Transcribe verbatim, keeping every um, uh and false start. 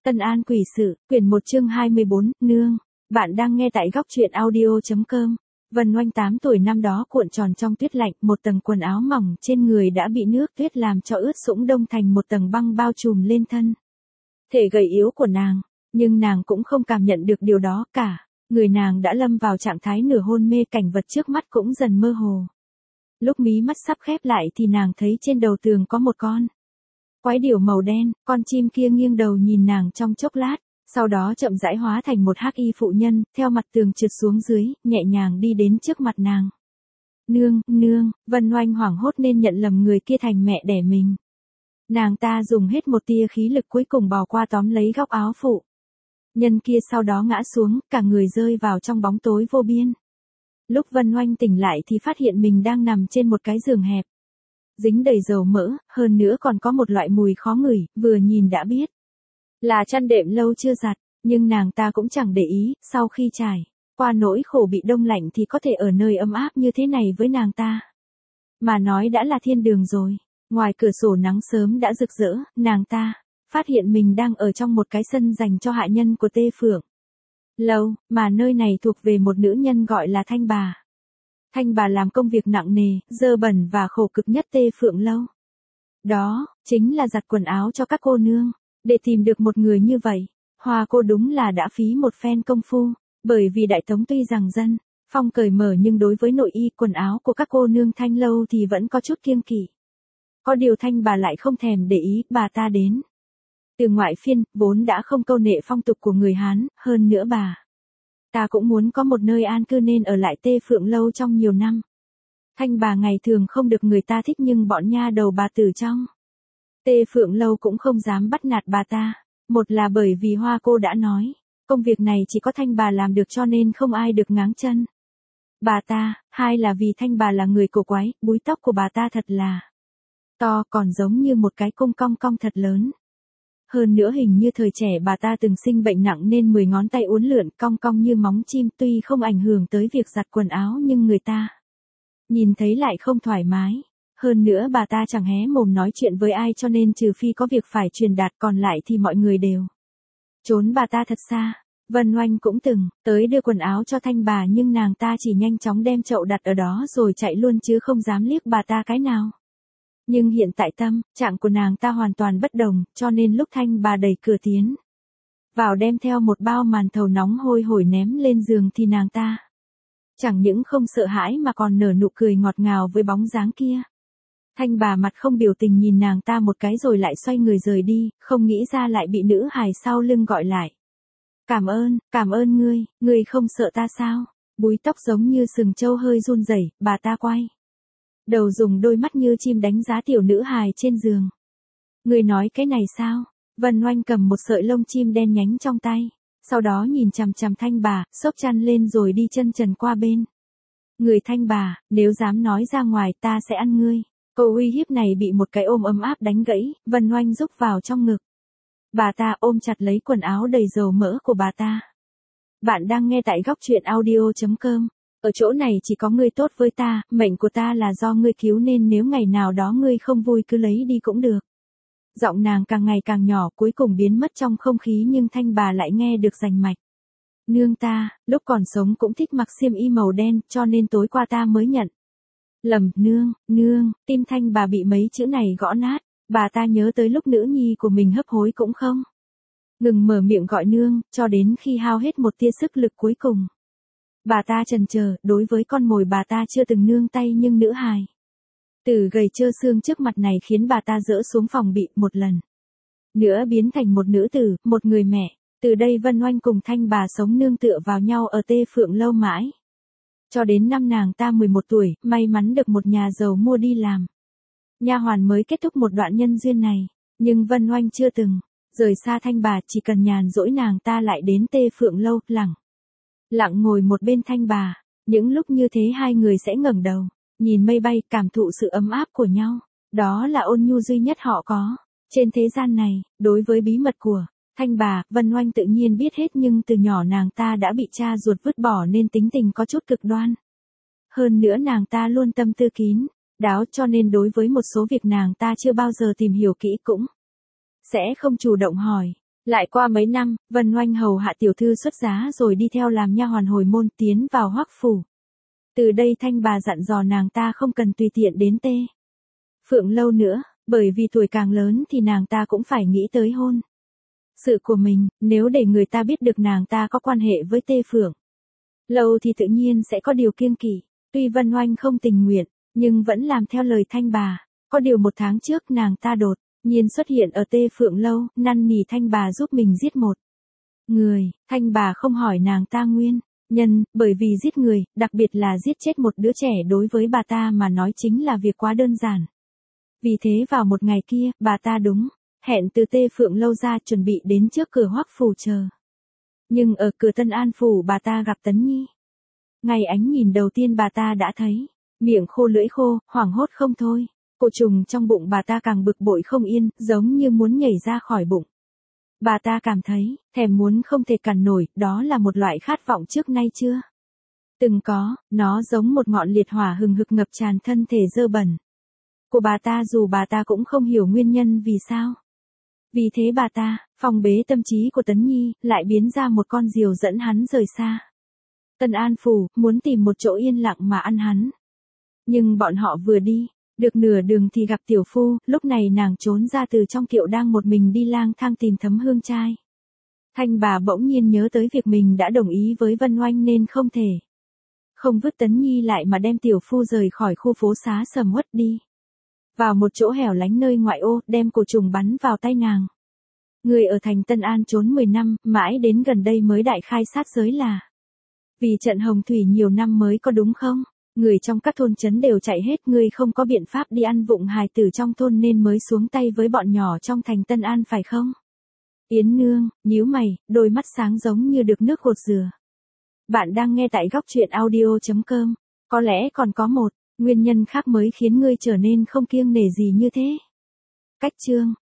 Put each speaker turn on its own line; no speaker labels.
Tân An quỷ sự, quyển một chương hai mươi bốn, nương. Bạn đang nghe tại góc truyện audio.com. Vân Oanh tám tuổi năm đó cuộn tròn trong tuyết lạnh, một tầng quần áo mỏng trên người đã bị nước tuyết làm cho ướt sũng đông thành một tầng băng bao trùm lên thân. Thể gầy yếu của nàng, nhưng nàng cũng không cảm nhận được điều đó cả. Người nàng đã lâm vào trạng thái nửa hôn mê, cảnh vật trước mắt cũng dần mơ hồ. Lúc mí mắt sắp khép lại thì nàng thấy trên đầu tường có một con quái điểu màu đen, con chim kia nghiêng đầu nhìn nàng trong chốc lát, sau đó chậm rãi hóa thành một hắc y phụ nhân, theo mặt tường trượt xuống dưới, nhẹ nhàng đi đến trước mặt nàng. Nương, nương, Vân Oanh hoảng hốt nên nhận lầm người kia thành mẹ đẻ mình. Nàng ta dùng hết một tia khí lực cuối cùng bò qua tóm lấy góc áo phụ nhân kia, sau đó ngã xuống, cả người rơi vào trong bóng tối vô biên. Lúc Vân Oanh tỉnh lại thì phát hiện mình đang nằm trên một cái giường hẹp, dính đầy dầu mỡ, hơn nữa còn có một loại mùi khó ngửi, vừa nhìn đã biết là chăn đệm lâu chưa giặt, nhưng nàng ta cũng chẳng để ý, sau khi trải qua nỗi khổ bị đông lạnh thì có thể ở nơi ấm áp như thế này với nàng ta mà nói đã là thiên đường rồi. Ngoài cửa sổ nắng sớm đã rực rỡ, nàng ta phát hiện mình đang ở trong một cái sân dành cho hạ nhân của Tê Phượng Lâu, mà nơi này thuộc về một nữ nhân gọi là Thanh Bà. Thanh Bà làm công việc nặng nề, dơ bẩn và khổ cực nhất Tê Phượng Lâu. Đó, chính là giặt quần áo cho các cô nương. Để tìm được một người như vậy, Hoa cô đúng là đã phí một phen công phu, bởi vì Đại Tống tuy rằng dân phong cởi mở nhưng đối với nội y quần áo của các cô nương Thanh Lâu thì vẫn có chút kiêng kỵ. Có điều Thanh Bà lại không thèm để ý, bà ta đến từ ngoại phiên, vốn đã không câu nệ phong tục của người Hán, hơn nữa bà ta cũng muốn có một nơi an cư nên ở lại Tê Phượng Lâu trong nhiều năm. Thanh Bà ngày thường không được người ta thích nhưng bọn nha đầu bà tử trong Tê Phượng Lâu cũng không dám bắt nạt bà ta. Một là bởi vì Hoa cô đã nói, công việc này chỉ có Thanh Bà làm được cho nên không ai được ngáng chân bà ta. Hai là vì Thanh Bà là người cổ quái, búi tóc của bà ta thật là to, còn giống như một cái cung cong cong thật lớn. Hơn nữa hình như thời trẻ bà ta từng sinh bệnh nặng nên mười ngón tay uốn lượn cong cong như móng chim, tuy không ảnh hưởng tới việc giặt quần áo nhưng người ta nhìn thấy lại không thoải mái. Hơn nữa bà ta chẳng hé mồm nói chuyện với ai cho nên trừ phi có việc phải truyền đạt, còn lại thì mọi người đều trốn bà ta thật xa. Vân Oanh cũng từng tới đưa quần áo cho Thanh Bà nhưng nàng ta chỉ nhanh chóng đem chậu đặt ở đó rồi chạy luôn chứ không dám liếc bà ta cái nào. Nhưng hiện tại tâm trạng của nàng ta hoàn toàn bất đồng, cho nên lúc Thanh Bà đẩy cửa tiến vào đem theo một bao màn thầu nóng hôi hổi ném lên giường thì nàng ta chẳng những không sợ hãi mà còn nở nụ cười ngọt ngào với bóng dáng kia. Thanh Bà mặt không biểu tình nhìn nàng ta một cái rồi lại xoay người rời đi, không nghĩ ra lại bị nữ hài sau lưng gọi lại. Cảm ơn, cảm ơn ngươi, ngươi không sợ ta sao? Búi tóc giống như sừng trâu hơi run rẩy, bà ta quay đầu dùng đôi mắt như chim đánh giá tiểu nữ hài trên giường. Ngươi nói cái này sao? Vân Oanh cầm một sợi lông chim đen nhánh trong tay, sau đó nhìn chằm chằm Thanh Bà, xốc chăn lên rồi đi chân trần qua bên người Thanh Bà. Nếu dám nói ra ngoài ta sẽ ăn ngươi. Câu uy hiếp này bị một cái ôm ấm áp đánh gãy. Vân Oanh rúc vào trong ngực bà ta, ôm chặt lấy quần áo đầy dầu mỡ của bà ta. Bạn đang nghe tại góc truyện audio.com. Ở chỗ này chỉ có ngươi tốt với ta, mệnh của ta là do ngươi cứu nên nếu ngày nào đó ngươi không vui cứ lấy đi cũng được. Giọng nàng càng ngày càng nhỏ, cuối cùng biến mất trong không khí nhưng Thanh Bà lại nghe được rành mạch. Nương ta, lúc còn sống cũng thích mặc xiêm y màu đen, cho nên tối qua ta mới nhận lầm. Nương, nương, tim Thanh Bà bị mấy chữ này gõ nát. Bà ta nhớ tới lúc nữ nhi của mình hấp hối cũng không ngừng mở miệng gọi nương, cho đến khi hao hết một tia sức lực cuối cùng. Bà ta chần chờ, đối với con mồi bà ta chưa từng nương tay nhưng nữ hài tử gầy trơ xương trước mặt này khiến bà ta dỡ xuống phòng bị, một lần nữa biến thành một nữ tử, một người mẹ. Từ đây Vân Oanh cùng Thanh Bà sống nương tựa vào nhau ở Tê Phượng Lâu mãi cho đến năm nàng ta mười một tuổi, may mắn được một nhà giàu mua đi làm nha hoàn mới kết thúc một đoạn nhân duyên này. Nhưng Vân Oanh chưa từng rời xa Thanh Bà, chỉ cần nhàn rỗi nàng ta lại đến Tê Phượng Lâu, lẳng lặng ngồi một bên Thanh Bà. Những lúc như thế hai người sẽ ngẩng đầu nhìn mây bay, cảm thụ sự ấm áp của nhau. Đó là ôn nhu duy nhất họ có trên thế gian này. Đối với bí mật của Thanh Bà, Vân Oanh tự nhiên biết hết nhưng từ nhỏ nàng ta đã bị cha ruột vứt bỏ nên tính tình có chút cực đoan. Hơn nữa nàng ta luôn tâm tư kín đáo cho nên đối với một số việc nàng ta chưa bao giờ tìm hiểu kỹ cũng sẽ không chủ động hỏi. Lại qua mấy năm, Vân Oanh hầu hạ tiểu thư xuất giá rồi đi theo làm nha hoàn hồi môn tiến vào Hoắc phủ. Từ đây Thanh bà dặn dò nàng ta không cần tùy tiện đến Tê Phượng lâu nữa, bởi vì tuổi càng lớn thì nàng ta cũng phải nghĩ tới hôn sự của mình, nếu để người ta biết được nàng ta có quan hệ với Tê Phượng lâu thì tự nhiên sẽ có điều kiêng kỵ. Tuy Vân Oanh không tình nguyện, nhưng vẫn làm theo lời Thanh bà. Có điều một tháng trước nàng ta đột nhiên xuất hiện ở Tê Phượng lâu, năn nỉ Thanh bà giúp mình giết một người. Thanh bà không hỏi nàng ta nguyên nhân, bởi vì giết người, đặc biệt là giết chết một đứa trẻ đối với bà ta mà nói chính là việc quá đơn giản. Vì thế vào một ngày kia, bà ta đúng hẹn từ Tê Phượng lâu ra chuẩn bị đến trước cửa Hoắc phủ chờ. Nhưng ở cửa Tân An phủ bà ta gặp Tấn Nhi. Ngày ánh nhìn đầu tiên bà ta đã thấy miệng khô lưỡi khô, hoảng hốt không thôi. Cổ trùng trong bụng bà ta càng bực bội không yên, giống như muốn nhảy ra khỏi bụng. Bà ta cảm thấy thèm muốn không thể cản nổi, đó là một loại khát vọng trước nay chưa từng có, nó giống một ngọn liệt hỏa hừng hực ngập tràn thân thể dơ bẩn của bà ta, dù bà ta cũng không hiểu nguyên nhân vì sao. Vì thế bà ta phong bế tâm trí của Tấn Nhi, lại biến ra một con diều dẫn hắn rời xa Tân An phủ, muốn tìm một chỗ yên lặng mà ăn hắn. Nhưng bọn họ vừa đi được nửa đường thì gặp tiểu phu, lúc này nàng trốn ra từ trong kiệu đang một mình đi lang thang tìm Thấm Hương trai. Thanh bà bỗng nhiên nhớ tới việc mình đã đồng ý với Vân Oanh nên không thể không vứt Tấn Nhi lại mà đem tiểu phu rời khỏi khu phố xá sầm uất đi vào một chỗ hẻo lánh nơi ngoại ô, đem cổ trùng bắn vào tay nàng. Người ở thành Tân An trốn mười năm, mãi đến gần đây mới đại khai sát giới là vì trận hồng thủy nhiều năm mới có đúng không? Người trong các thôn trấn đều chạy hết, ngươi không có biện pháp đi ăn vụng hài tử trong thôn nên mới xuống tay với bọn nhỏ trong thành Tân An phải không? Yến Nương nhíu mày, đôi mắt sáng giống như được nước gột rửa. Bạn đang nghe tại góc truyện audio chấm com. Có lẽ còn có một nguyên nhân khác mới khiến ngươi trở nên không kiêng nể gì như thế. Cách chương